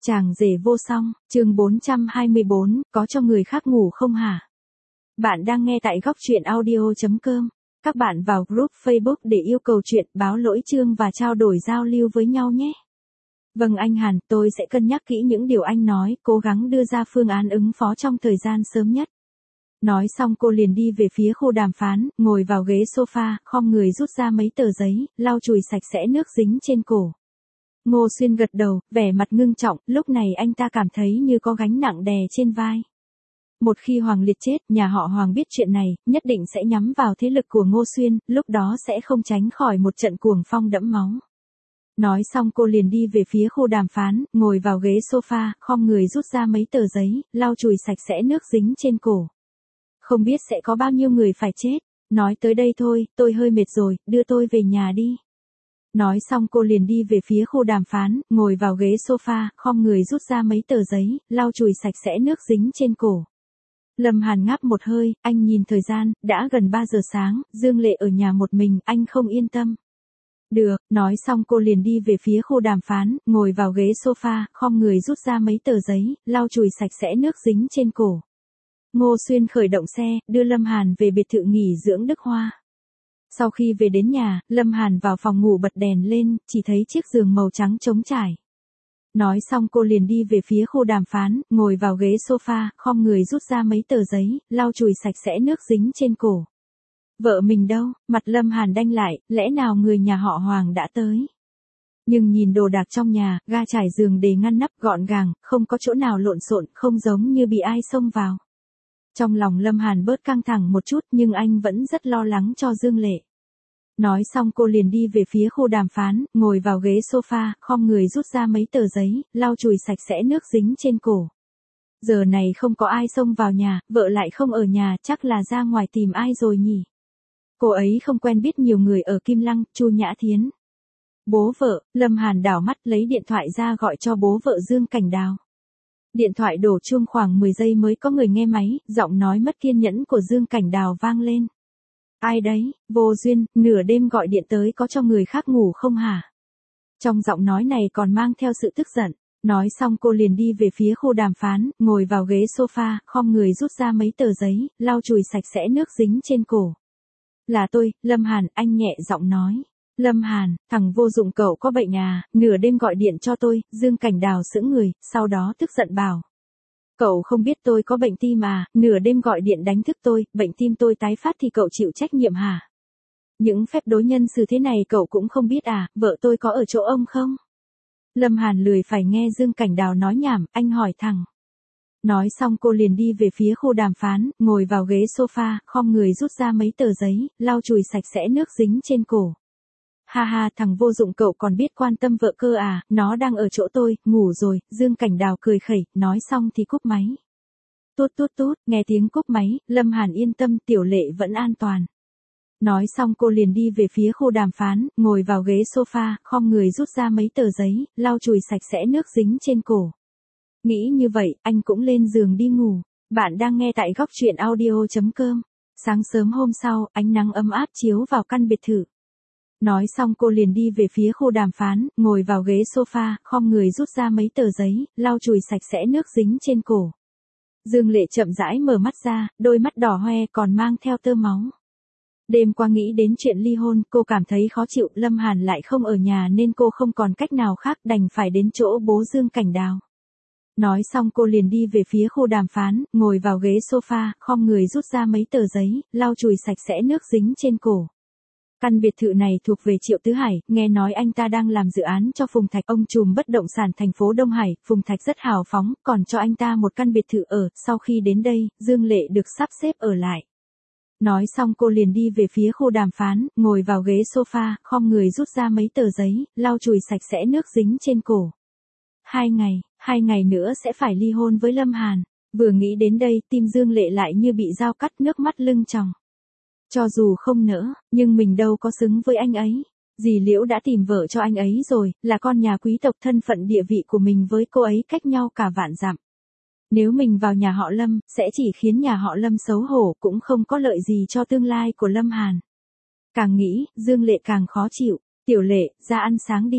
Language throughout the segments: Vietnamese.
Chàng rể vô song, chương 424, có cho người khác ngủ không hả? Bạn đang nghe tại góc truyện audio.com. Các bạn vào group Facebook để yêu cầu chuyện, báo lỗi chương và trao đổi giao lưu với nhau nhé. Vâng anh Hàn, tôi sẽ cân nhắc kỹ những điều anh nói, cố gắng đưa ra phương án ứng phó trong thời gian sớm nhất. Nói xong cô liền đi về phía khu đàm phán, ngồi vào ghế sofa, khom người rút ra mấy tờ giấy, lau chùi sạch sẽ nước dính trên cổ. Ngô Xuyên gật đầu, vẻ mặt ngưng trọng, lúc này anh ta cảm thấy như có gánh nặng đè trên vai. Một khi Hoàng Liệt chết, nhà họ Hoàng biết chuyện này, nhất định sẽ nhắm vào thế lực của Ngô Xuyên, lúc đó sẽ không tránh khỏi một trận cuồng phong đẫm máu. Nói xong cô liền đi về phía khu đàm phán, ngồi vào ghế sofa, khom người rút ra mấy tờ giấy, lau chùi sạch sẽ nước dính trên cổ. Không biết sẽ có bao nhiêu người phải chết. Nói tới đây thôi, tôi hơi mệt rồi, đưa tôi về nhà đi. Nói xong cô liền đi về phía khu đàm phán, ngồi vào ghế sofa, khom người rút ra mấy tờ giấy, lau chùi sạch sẽ nước dính trên cổ. Lâm Hàn ngáp một hơi, anh nhìn thời gian, đã gần 3 giờ sáng, Dương Lệ ở nhà một mình, anh không yên tâm. Được, nói xong cô liền đi về phía khu đàm phán, ngồi vào ghế sofa, khom người rút ra mấy tờ giấy, lau chùi sạch sẽ nước dính trên cổ. Ngô Xuyên khởi động xe, đưa Lâm Hàn về biệt thự nghỉ dưỡng Đức Hoa. Sau khi về đến nhà, Lâm Hàn vào phòng ngủ bật đèn lên, chỉ thấy chiếc giường màu trắng trống trải. Nói xong cô liền đi về phía khu đàm phán, ngồi vào ghế sofa, khom người rút ra mấy tờ giấy, lau chùi sạch sẽ nước dính trên cổ. Vợ mình đâu? Mặt Lâm Hàn đanh lại, lẽ nào người nhà họ Hoàng đã tới? Nhưng nhìn đồ đạc trong nhà, ga trải giường để ngăn nắp gọn gàng, không có chỗ nào lộn xộn, không giống như bị ai xông vào. Trong lòng Lâm Hàn bớt căng thẳng một chút nhưng anh vẫn rất lo lắng cho Dương Lệ. Nói xong cô liền đi về phía khu đàm phán, ngồi vào ghế sofa, khom người rút ra mấy tờ giấy, lau chùi sạch sẽ nước dính trên cổ. Giờ này không có ai xông vào nhà, vợ lại không ở nhà, chắc là ra ngoài tìm ai rồi nhỉ. Cô ấy không quen biết nhiều người ở Kim Lăng, Chu Nhã Thiến. Bố vợ, Lâm Hàn đảo mắt lấy điện thoại ra gọi cho bố vợ Dương Cảnh Đào. Điện thoại đổ chuông khoảng 10 giây mới có người nghe máy, giọng nói mất kiên nhẫn của Dương Cảnh Đào vang lên. Ai đấy, vô duyên, nửa đêm gọi điện tới có cho người khác ngủ không hả? Trong giọng nói này còn mang theo sự tức giận. Nói xong cô liền đi về phía khu đàm phán, ngồi vào ghế sofa, khom người rút ra mấy tờ giấy, lau chùi sạch sẽ nước dính trên cổ. Là tôi, Lâm Hàn, anh nhẹ giọng nói. Lâm Hàn, thằng vô dụng cậu có bệnh à, nửa đêm gọi điện cho tôi, Dương Cảnh Đào sững người, sau đó tức giận bảo. Cậu không biết tôi có bệnh tim à, nửa đêm gọi điện đánh thức tôi, bệnh tim tôi tái phát thì cậu chịu trách nhiệm hả? Những phép đối nhân xử thế này cậu cũng không biết à, vợ tôi có ở chỗ ông không? Lâm Hàn lười phải nghe Dương Cảnh Đào nói nhảm, anh hỏi thẳng. Nói xong cô liền đi về phía khu đàm phán, ngồi vào ghế sofa, khom người rút ra mấy tờ giấy, lau chùi sạch sẽ nước dính trên cổ. Ha ha, thằng vô dụng cậu còn biết quan tâm vợ cơ à, nó đang ở chỗ tôi, ngủ rồi, Dương Cảnh Đào cười khẩy, nói xong thì cúp máy. Tút tút tút, nghe tiếng cúp máy, Lâm Hàn yên tâm, Tiểu Lệ vẫn an toàn. Nói xong cô liền đi về phía khu đàm phán, ngồi vào ghế sofa, khom người rút ra mấy tờ giấy, lau chùi sạch sẽ nước dính trên cổ. Nghĩ như vậy, anh cũng lên giường đi ngủ. Bạn đang nghe tại góc truyện audio.com. Sáng sớm hôm sau, ánh nắng ấm áp chiếu vào căn biệt thự. Nói xong cô liền đi về phía khu đàm phán, ngồi vào ghế sofa, khom người rút ra mấy tờ giấy, lau chùi sạch sẽ nước dính trên cổ. Dương Lệ chậm rãi mở mắt ra, đôi mắt đỏ hoe còn mang theo tơ máu. Đêm qua nghĩ đến chuyện ly hôn, cô cảm thấy khó chịu, Lâm Hàn lại không ở nhà nên cô không còn cách nào khác đành phải đến chỗ bố Dương Cảnh Đào. Nói xong cô liền đi về phía khu đàm phán, ngồi vào ghế sofa, khom người rút ra mấy tờ giấy, lau chùi sạch sẽ nước dính trên cổ. Căn biệt thự này thuộc về Triệu Tứ Hải, nghe nói anh ta đang làm dự án cho Phùng Thạch, ông trùm bất động sản thành phố Đông Hải, Phùng Thạch rất hào phóng, còn cho anh ta một căn biệt thự ở, sau khi đến đây, Dương Lệ được sắp xếp ở lại. Nói xong cô liền đi về phía khu đàm phán, ngồi vào ghế sofa, khom người rút ra mấy tờ giấy, lau chùi sạch sẽ nước dính trên cổ. 2 ngày nữa sẽ phải ly hôn với Lâm Hàn. Vừa nghĩ đến đây, tim Dương Lệ lại như bị dao cắt, nước mắt lưng tròng. Cho dù không nỡ, nhưng mình đâu có xứng với anh ấy. Dì Liễu đã tìm vợ cho anh ấy rồi, là con nhà quý tộc, thân phận địa vị của mình với cô ấy cách nhau cả vạn dặm. Nếu mình vào nhà họ Lâm, sẽ chỉ khiến nhà họ Lâm xấu hổ, cũng không có lợi gì cho tương lai của Lâm Hàn. Càng nghĩ, Dương Lệ càng khó chịu. Tiểu Lệ, ra ăn sáng đi.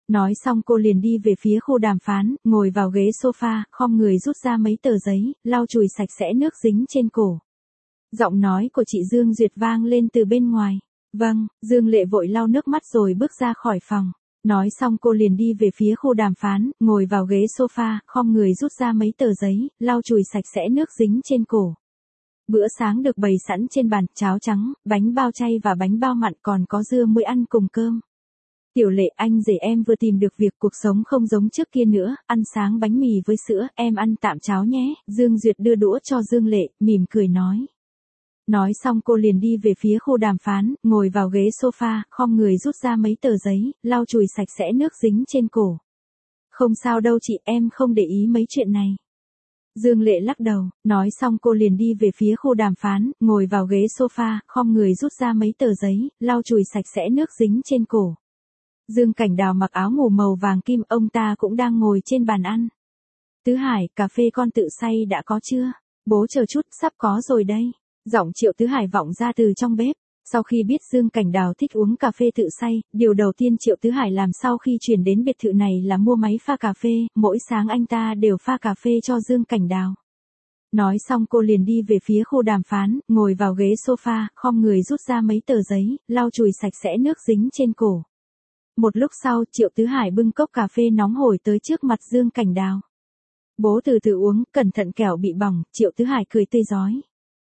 Nói xong cô liền đi về phía khu đàm phán, ngồi vào ghế sofa, khom người rút ra mấy tờ giấy, lau chùi sạch sẽ nước dính trên cổ. Giọng nói của chị Dương Duyệt vang lên từ bên ngoài. Vâng, Dương Lệ vội lau nước mắt rồi bước ra khỏi phòng. Nói xong cô liền đi về phía khu đàm phán, ngồi vào ghế sofa, khom người rút ra mấy tờ giấy, lau chùi sạch sẽ nước dính trên cổ. Bữa sáng được bày sẵn trên bàn, cháo trắng, bánh bao chay và bánh bao mặn, còn có dưa muối ăn cùng cơm. Tiểu Lệ, anh rể em vừa tìm được việc, cuộc sống không giống trước kia nữa, ăn sáng bánh mì với sữa, em ăn tạm cháo nhé. Dương Duyệt đưa đũa cho Dương Lệ, mỉm cười nói. Nói xong cô liền đi về phía khu đàm phán, ngồi vào ghế sofa, khom người rút ra mấy tờ giấy, lau chùi sạch sẽ nước dính trên cổ. Không sao đâu chị, em không để ý mấy chuyện này. Dương Lệ lắc đầu, nói xong cô liền đi về phía khu đàm phán, ngồi vào ghế sofa, khom người rút ra mấy tờ giấy, lau chùi sạch sẽ nước dính trên cổ. Dương Cảnh Đào mặc áo ngủ màu vàng kim, ông ta cũng đang ngồi trên bàn ăn. Tứ Hải, cà phê con tự xay đã có chưa? Bố chờ chút, sắp có rồi đây. Giọng Triệu Tứ Hải vọng ra từ trong bếp. Sau khi biết Dương Cảnh Đào thích uống cà phê tự xay, điều đầu tiên Triệu Tứ Hải làm sau khi chuyển đến biệt thự này là mua máy pha cà phê, mỗi sáng anh ta đều pha cà phê cho Dương Cảnh Đào. Nói xong cô liền đi về phía khu đàm phán, ngồi vào ghế sofa, khom người rút ra mấy tờ giấy, lau chùi sạch sẽ nước dính trên cổ. Một lúc sau, Triệu Tứ Hải bưng cốc cà phê nóng hổi tới trước mặt Dương Cảnh Đào. Bố từ từ uống, cẩn thận kẻo bị bỏng. Triệu Tứ Hải cười tươi rói.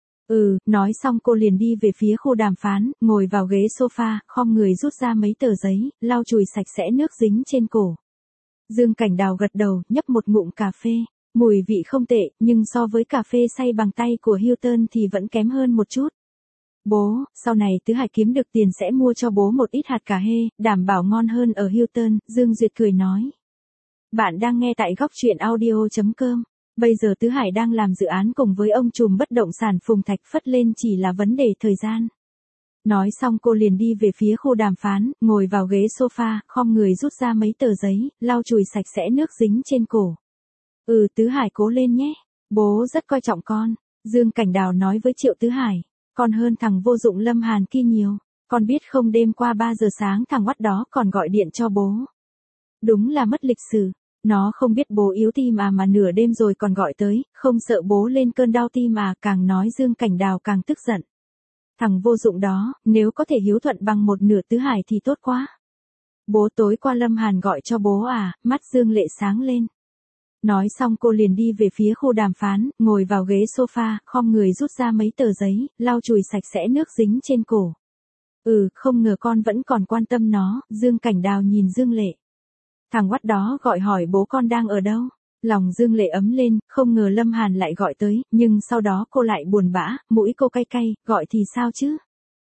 Nói xong cô liền đi về phía khu đàm phán, ngồi vào ghế sofa, khom người rút ra mấy tờ giấy, lau chùi sạch sẽ nước dính trên cổ. Dương Cảnh Đào gật đầu, nhấp một ngụm cà phê. Mùi vị không tệ, nhưng so với cà phê xay bằng tay của Hilton thì vẫn kém hơn một chút. Bố, sau này Tứ Hải kiếm được tiền sẽ mua cho bố một ít hạt cà hê, đảm bảo ngon hơn ở Hilton. Dương Duyệt cười nói. Bạn đang nghe tại góc truyện audio.com. Bây giờ Tứ Hải đang làm dự án cùng với ông trùm bất động sản Phùng Thạch Phất, lên chỉ là vấn đề thời gian. Nói xong cô liền đi về phía khu đàm phán, ngồi vào ghế sofa, khom người rút ra mấy tờ giấy, lau chùi sạch sẽ nước dính trên cổ. Tứ Hải cố lên nhé. Bố rất coi trọng con. Dương Cảnh Đào nói với Triệu Tứ Hải. Con hơn thằng vô dụng Lâm Hàn kia nhiều. Con biết không, đêm qua 3 giờ sáng thằng oắt đó còn gọi điện cho bố. Đúng là mất lịch sử. Nó không biết bố yếu tim mà nửa đêm rồi còn gọi tới, không sợ bố lên cơn đau tim càng nói Dương Cảnh Đào càng tức giận. Thằng vô dụng đó, nếu có thể hiếu thuận bằng một nửa Tứ Hải thì tốt quá. Bố, tối qua Lâm Hàn gọi cho bố mắt Dương Lệ sáng lên. Nói xong cô liền đi về phía khu đàm phán, ngồi vào ghế sofa, khom người rút ra mấy tờ giấy, lau chùi sạch sẽ nước dính trên cổ. Không ngờ con vẫn còn quan tâm nó. Dương Cảnh Đào nhìn Dương Lệ. Thằng oắt đó gọi hỏi bố con đang ở đâu. Lòng Dương Lệ ấm lên, không ngờ Lâm Hàn lại gọi tới, nhưng sau đó cô lại buồn bã, mũi cô cay cay, gọi thì sao chứ?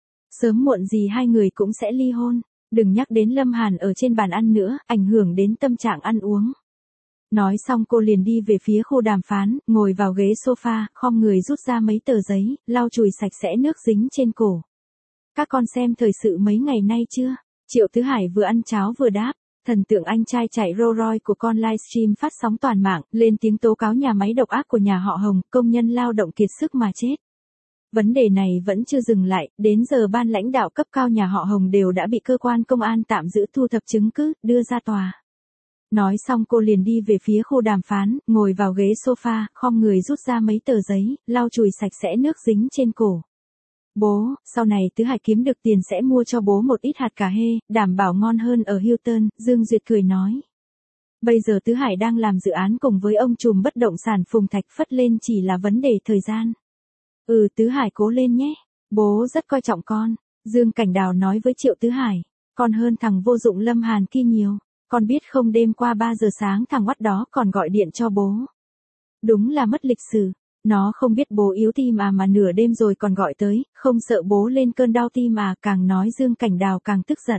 Sớm muộn gì hai người cũng sẽ ly hôn. Đừng nhắc đến Lâm Hàn ở trên bàn ăn nữa, ảnh hưởng đến tâm trạng ăn uống. Nói xong cô liền đi về phía khu đàm phán, ngồi vào ghế sofa, khom người rút ra mấy tờ giấy, lau chùi sạch sẽ nước dính trên cổ. Các con xem thời sự mấy ngày nay chưa? Triệu Tứ Hải vừa ăn cháo vừa đáp. Thần tượng anh trai chạy Rolls Royce của con livestream phát sóng toàn mạng, lên tiếng tố cáo nhà máy độc ác của nhà họ Hồng, công nhân lao động kiệt sức mà chết. Vấn đề này vẫn chưa dừng lại, đến giờ ban lãnh đạo cấp cao nhà họ Hồng đều đã bị cơ quan công an tạm giữ, thu thập chứng cứ, đưa ra tòa. Nói xong cô liền đi về phía khu đàm phán, ngồi vào ghế sofa, khom người rút ra mấy tờ giấy, lau chùi sạch sẽ nước dính trên cổ. Bố, sau này Tứ Hải kiếm được tiền sẽ mua cho bố một ít hạt cà hê, đảm bảo ngon hơn ở Hilton. Dương Duyệt cười nói. Bây giờ Tứ Hải đang làm dự án cùng với ông trùm bất động sản Phùng Thạch Phất, lên chỉ là vấn đề thời gian. Tứ Hải cố lên nhé. Bố rất coi trọng con. Dương Cảnh Đào nói với Triệu Tứ Hải. Con hơn thằng vô dụng Lâm Hàn kia nhiều. Con biết không, đêm qua 3 giờ sáng thằng oắt đó còn gọi điện cho bố. Đúng là mất lịch sử. Nó không biết bố yếu tim mà nửa đêm rồi còn gọi tới, không sợ bố lên cơn đau tim càng nói Dương Cảnh Đào càng tức giận.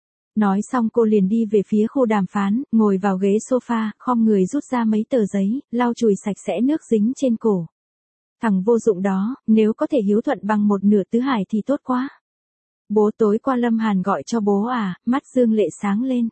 Nói xong cô liền đi về phía khu đàm phán, ngồi vào ghế sofa, khom người rút ra mấy tờ giấy, lau chùi sạch sẽ nước dính trên cổ. Thằng vô dụng đó, nếu có thể hiếu thuận bằng một nửa Tứ Hải thì tốt quá. Bố, tối qua Lâm Hàn gọi cho bố mắt Dương Lệ sáng lên.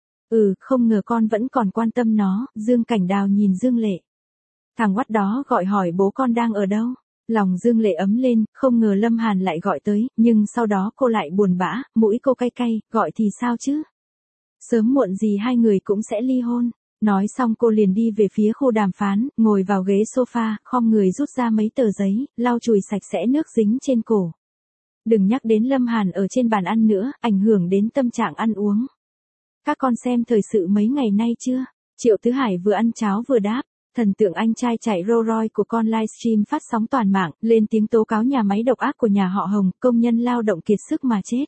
Không ngờ con vẫn còn quan tâm nó. Dương Cảnh Đào nhìn Dương Lệ. Thằng oắt đó gọi hỏi bố con đang ở đâu. Lòng Dương Lệ ấm lên, không ngờ Lâm Hàn lại gọi tới, nhưng sau đó cô lại buồn bã, mũi cô cay cay, gọi thì sao chứ? Sớm muộn gì hai người cũng sẽ ly hôn. Nói xong cô liền đi về phía khu đàm phán, ngồi vào ghế sofa, khom người rút ra mấy tờ giấy, lau chùi sạch sẽ nước dính trên cổ. Đừng nhắc đến Lâm Hàn ở trên bàn ăn nữa, ảnh hưởng đến tâm trạng ăn uống. Các con xem thời sự mấy ngày nay chưa? Triệu Tứ Hải vừa ăn cháo vừa đáp. Thần tượng anh trai chạy Rolls Royce của con livestream phát sóng toàn mạng, lên tiếng tố cáo nhà máy độc ác của nhà họ Hồng, công nhân lao động kiệt sức mà chết.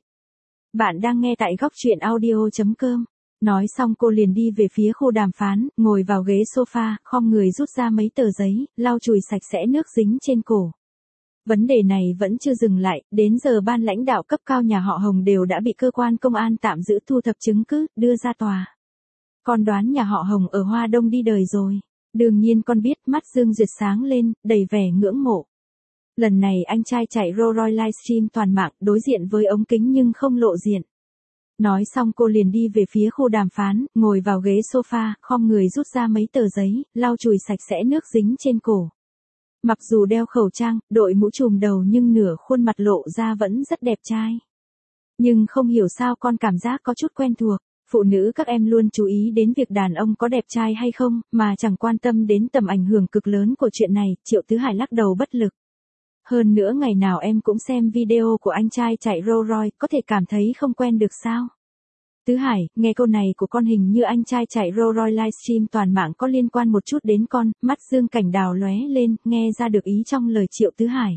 Bạn đang nghe tại góc truyện audio.com. Nói xong cô liền đi về phía khu đàm phán, ngồi vào ghế sofa, khom người rút ra mấy tờ giấy, lau chùi sạch sẽ nước dính trên cổ. Vấn đề này vẫn chưa dừng lại, đến giờ ban lãnh đạo cấp cao nhà họ Hồng đều đã bị cơ quan công an tạm giữ thu thập chứng cứ, đưa ra tòa. Con đoán nhà họ Hồng ở Hoa Đông đi đời rồi. Đương nhiên con biết, mắt Dương Duyệt sáng lên, đầy vẻ ngưỡng mộ. Lần này anh trai chạy Rolls Royce livestream toàn mạng, đối diện với ống kính nhưng không lộ diện. Nói xong cô liền đi về phía khu đàm phán, ngồi vào ghế sofa, khom người rút ra mấy tờ giấy, lau chùi sạch sẽ nước dính trên cổ. Mặc dù đeo khẩu trang, đội mũ trùm đầu nhưng nửa khuôn mặt lộ ra vẫn rất đẹp trai. Nhưng không hiểu sao con cảm giác có chút quen thuộc. Phụ nữ các em luôn chú ý đến việc đàn ông có đẹp trai hay không, mà chẳng quan tâm đến tầm ảnh hưởng cực lớn của chuyện này, Triệu Tứ Hải lắc đầu bất lực. Hơn nữa ngày nào em cũng xem video của anh trai chạy Rolls Royce, có thể cảm thấy không quen được sao? Tứ Hải, nghe câu này của con hình như anh trai chạy Rolls Royce livestream toàn mạng có liên quan một chút đến con, mắt Dương Cảnh Đào lóe lên, nghe ra được ý trong lời Triệu Tứ Hải.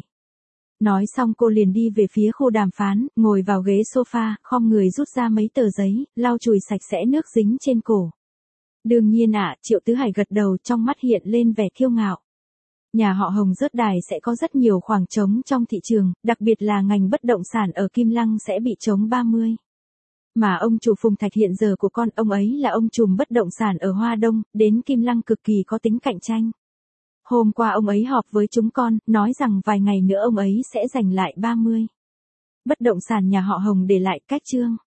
Nói xong cô liền đi về phía khu đàm phán, ngồi vào ghế sofa, khom người rút ra mấy tờ giấy, lau chùi sạch sẽ nước dính trên cổ. Đương nhiên ạ, Triệu Tứ Hải gật đầu, trong mắt hiện lên vẻ kiêu ngạo. Nhà họ Hồng rớt đài sẽ có rất nhiều khoảng trống trong thị trường, đặc biệt là ngành bất động sản ở Kim Lăng sẽ bị trống 30. Mà ông chủ Phùng Thạch hiện giờ của con, ông ấy là ông trùm bất động sản ở Hoa Đông, đến Kim Lăng cực kỳ có tính cạnh tranh. Hôm qua ông ấy họp với chúng con, nói rằng vài ngày nữa ông ấy sẽ giành lại 30. Bất động sản nhà họ Hồng để lại cách chương.